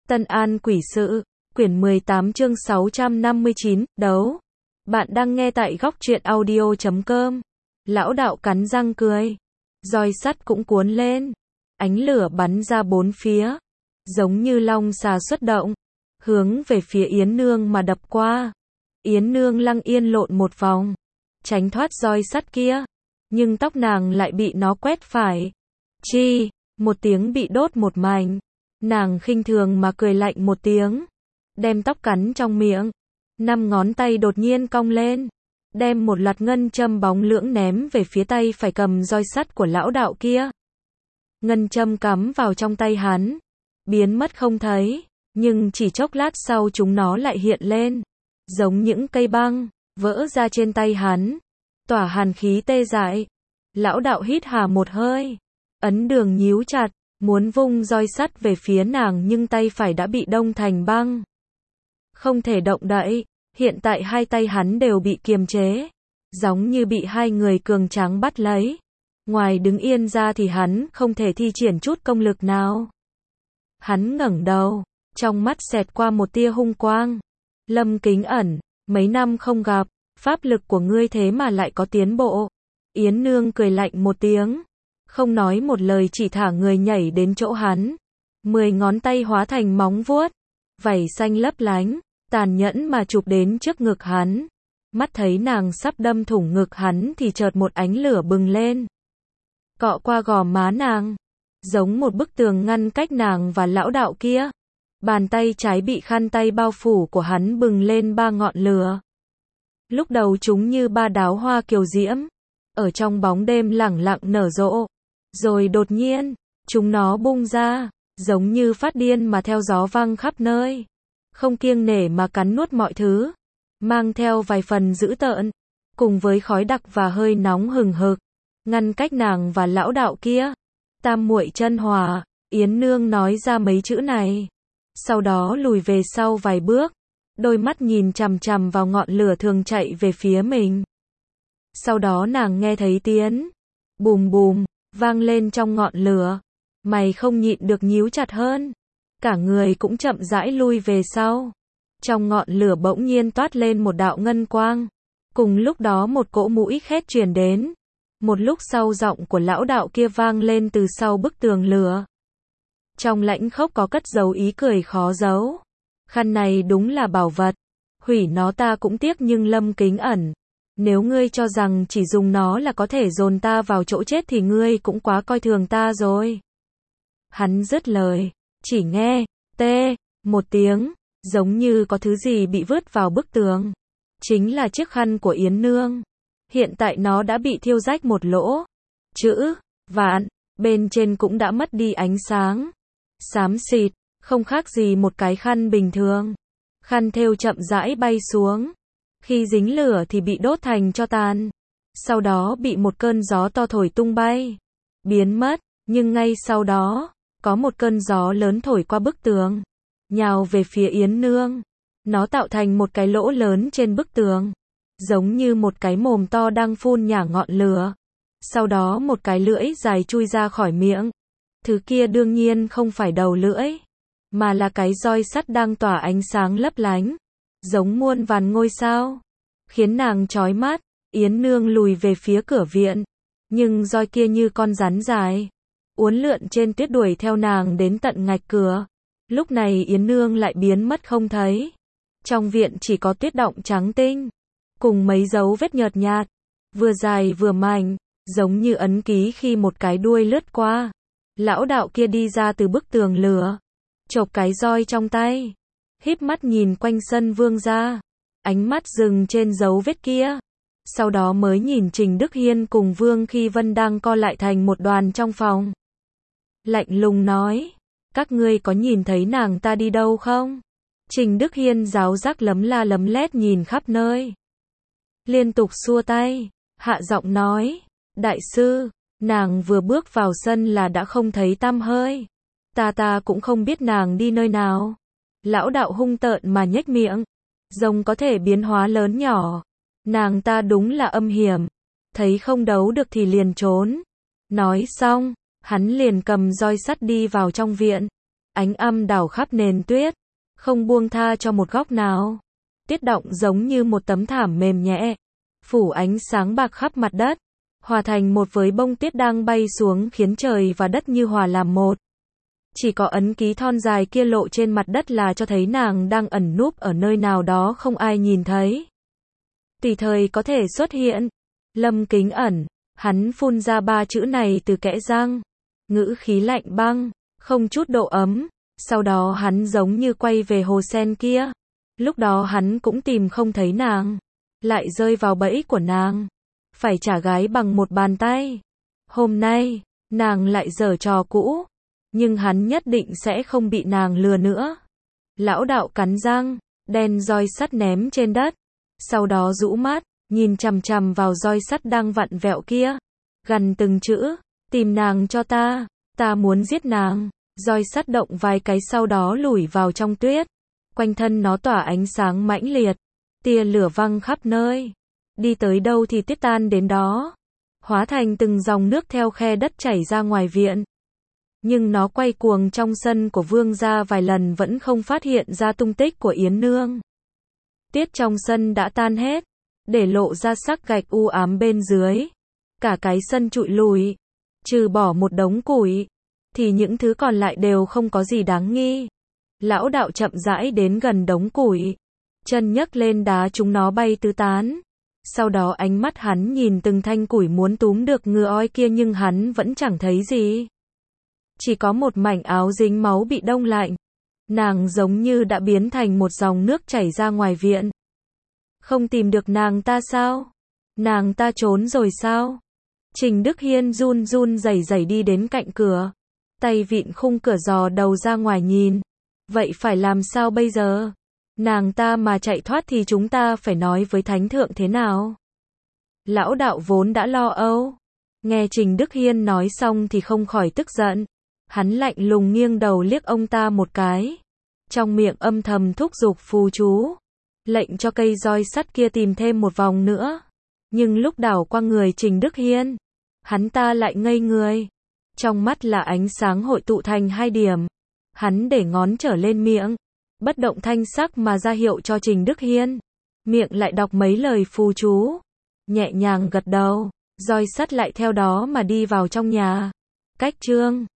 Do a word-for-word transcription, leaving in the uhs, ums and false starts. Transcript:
Tân An Quỷ Sự, quyển mười tám chương sáu trăm năm mươi chín, đấu. Bạn đang nghe tại góc truyện audio chấm com. Lão đạo cắn răng cười. Roi sắt cũng cuốn lên. Ánh lửa bắn ra bốn phía. Giống như long xà xuất động. Hướng về phía Yến Nương mà đập qua. Yến Nương lăng yên lộn một vòng. Tránh thoát roi sắt kia. Nhưng tóc nàng lại bị nó quét phải. Chi, một tiếng bị đốt một mảnh. Nàng khinh thường mà cười lạnh một tiếng. Đem tóc cắn trong miệng. Năm ngón tay đột nhiên cong lên. Đem một loạt ngân châm bóng lưỡng ném về phía tay phải cầm roi sắt của lão đạo kia. Ngân châm cắm vào trong tay hắn. Biến mất không thấy. Nhưng chỉ chốc lát sau chúng nó lại hiện lên. Giống những cây băng. Vỡ ra trên tay hắn. Tỏa hàn khí tê dại. Lão đạo hít hà một hơi. Ấn đường nhíu chặt. Muốn vung roi sắt về phía nàng nhưng tay phải đã bị đông thành băng. Không thể động đậy. Hiện tại hai tay hắn đều bị kiềm chế. Giống như bị hai người cường tráng bắt lấy. Ngoài đứng yên ra thì hắn không thể thi triển chút công lực nào. Hắn ngẩng đầu. Trong mắt xẹt qua một tia hung quang. Lâm Kính Ẩn, mấy năm không gặp. Pháp lực của ngươi thế mà lại có tiến bộ. Yến Nương cười lạnh một tiếng. Không nói một lời chỉ thả người nhảy đến chỗ hắn. Mười ngón tay hóa thành móng vuốt. Vảy xanh lấp lánh. Tàn nhẫn mà chụp đến trước ngực hắn. Mắt thấy nàng sắp đâm thủng ngực hắn thì chợt một ánh lửa bừng lên. Cọ qua gò má nàng. Giống một bức tường ngăn cách nàng và lão đạo kia. Bàn tay trái bị khăn tay bao phủ của hắn bừng lên ba ngọn lửa. Lúc đầu chúng như ba đóa hoa kiều diễm. Ở trong bóng đêm lẳng lặng nở rộ. Rồi đột nhiên, chúng nó bung ra. Giống như phát điên mà theo gió văng khắp nơi. Không kiêng nể mà cắn nuốt mọi thứ. Mang theo vài phần dữ tợn. Cùng với khói đặc và hơi nóng hừng hực. Ngăn cách nàng và lão đạo kia. Tam muội chân hỏa. Yến Nương nói ra mấy chữ này. Sau đó lùi về sau vài bước. Đôi mắt nhìn chằm chằm vào ngọn lửa thường chạy về phía mình. Sau đó nàng nghe thấy tiếng bùm bùm vang lên trong ngọn lửa. Mày không nhịn được nhíu chặt hơn. Cả người cũng chậm rãi lui về sau. Trong ngọn lửa bỗng nhiên toát lên một đạo ngân quang. Cùng lúc đó một cỗ mũi khét truyền đến. Một lúc sau giọng của lão đạo kia vang lên từ sau bức tường lửa. Trong lãnh khốc có cất giấu ý cười khó giấu. Khăn này đúng là bảo vật. Hủy nó ta cũng tiếc nhưng Lâm Kính Ẩn. Nếu ngươi cho rằng chỉ dùng nó là có thể dồn ta vào chỗ chết thì ngươi cũng quá coi thường ta rồi. Hắn dứt lời. Chỉ nghe, tê, một tiếng, giống như có thứ gì bị vứt vào bức tường. Chính là chiếc khăn của Yến Nương. Hiện tại nó đã bị thiêu rách một lỗ. Chữ, vạn, bên trên cũng đã mất đi ánh sáng. Xám xịt, không khác gì một cái khăn bình thường. Khăn thêu chậm rãi bay xuống. Khi dính lửa thì bị đốt thành tro tàn. Sau đó bị một cơn gió to thổi tung bay. Biến mất, nhưng ngay sau đó, có một cơn gió lớn thổi qua bức tường. Nhào về phía Yến Nương. Nó tạo thành một cái lỗ lớn trên bức tường. Giống như một cái mồm to đang phun nhả ngọn lửa. Sau đó một cái lưỡi dài chui ra khỏi miệng. Thứ kia đương nhiên không phải đầu lưỡi. Mà là cái roi sắt đang tỏa ánh sáng lấp lánh. Giống muôn vàn ngôi sao. Khiến nàng chói mắt. Yến Nương lùi về phía cửa viện. Nhưng roi kia như con rắn dài. Uốn lượn trên tuyết đuổi theo nàng đến tận ngạch cửa. Lúc này Yến Nương lại biến mất không thấy. Trong viện chỉ có tuyết động trắng tinh. Cùng mấy dấu vết nhợt nhạt. Vừa dài vừa mảnh. Giống như ấn ký khi một cái đuôi lướt qua. Lão đạo kia đi ra từ bức tường lửa. Chộp cái roi trong tay. Híp mắt nhìn quanh sân vương gia. Ánh mắt dừng trên dấu vết kia. Sau đó mới nhìn Trình Đức Hiên cùng Vương Khi Vân đang co lại thành một đoàn trong phòng. Lạnh lùng nói. Các ngươi có nhìn thấy nàng ta đi đâu không? Trình Đức Hiên ráo rác lấm la lấm lét nhìn khắp nơi. Liên tục xua tay. Hạ giọng nói. Đại sư, nàng vừa bước vào sân là đã không thấy tăm hơi. Ta ta cũng không biết nàng đi nơi nào. Lão đạo hung tợn mà nhếch miệng. Rồng có thể biến hóa lớn nhỏ. Nàng ta đúng là âm hiểm. Thấy không đấu được thì liền trốn. Nói xong, hắn liền cầm roi sắt đi vào trong viện. ánh âm đảo khắp nền tuyết, không buông tha cho một góc nào. Tiết động giống như một tấm thảm mềm nhẹ, phủ ánh sáng bạc khắp mặt đất, hòa thành một với bông tuyết đang bay xuống khiến trời và đất như hòa làm một. Chỉ có ấn ký thon dài kia lộ trên mặt đất là cho thấy nàng đang ẩn núp ở nơi nào đó không ai nhìn thấy. Tùy thời có thể xuất hiện. Lâm Kính ẩn, hắn phun ra ba chữ này từ kẽ răng, ngữ khí lạnh băng, không chút độ ấm. Sau đó hắn giống như quay về hồ sen kia. Lúc đó hắn cũng tìm không thấy nàng, lại rơi vào bẫy của nàng, phải trả gái bằng một bàn tay. Hôm nay, nàng lại giở trò cũ, nhưng hắn nhất định sẽ không bị nàng lừa nữa. Lão đạo cắn răng, đen roi sắt ném trên đất, sau đó rũ mắt, nhìn chằm chằm vào roi sắt đang vặn vẹo kia, gằn từng chữ, tìm nàng cho ta, ta muốn giết nàng. Roi sắt động vài cái sau đó lủi vào trong tuyết, quanh thân nó tỏa ánh sáng mãnh liệt, tia lửa văng khắp nơi, đi tới đâu thì tiết tan đến đó, hóa thành từng dòng nước theo khe đất chảy ra ngoài viện. Nhưng nó quay cuồng trong sân của vương gia vài lần vẫn không phát hiện ra tung tích của Yến Nương. Tiết trong sân đã tan hết, để lộ ra sắc gạch u ám bên dưới. Cả cái sân trụi lùi, trừ bỏ một đống củi, thì những thứ còn lại đều không có gì đáng nghi. Lão đạo chậm rãi đến gần đống củi, chân nhấc lên đá chúng nó bay tứ tán. Sau đó ánh mắt hắn nhìn từng thanh củi muốn túm được ngựa oi kia nhưng hắn vẫn chẳng thấy gì. Chỉ có một mảnh áo dính máu bị đông lạnh. Nàng giống như đã biến thành một dòng nước chảy ra ngoài viện. Không tìm được nàng ta sao? Nàng ta trốn rồi sao? Trình Đức Hiên run run rẩy rẩy đi đến cạnh cửa, tay vịn khung cửa dò đầu ra ngoài nhìn. Vậy phải làm sao bây giờ? Nàng ta mà chạy thoát thì chúng ta phải nói với thánh thượng thế nào? Lão đạo vốn đã lo âu, nghe Trình Đức Hiên nói xong thì không khỏi tức giận. Hắn lạnh lùng nghiêng đầu liếc ông ta một cái, trong miệng âm thầm thúc giục phù chú, lệnh cho cây roi sắt kia tìm thêm một vòng nữa. Nhưng lúc đảo qua người Trình Đức Hiên, hắn ta lại ngây người. Trong mắt là ánh sáng hội tụ thành hai điểm. Hắn để ngón trở lên miệng, bất động thanh sắc mà ra hiệu cho Trình Đức Hiên. Miệng lại đọc mấy lời phù chú, nhẹ nhàng gật đầu, roi sắt lại theo đó mà đi vào trong nhà. Cách chương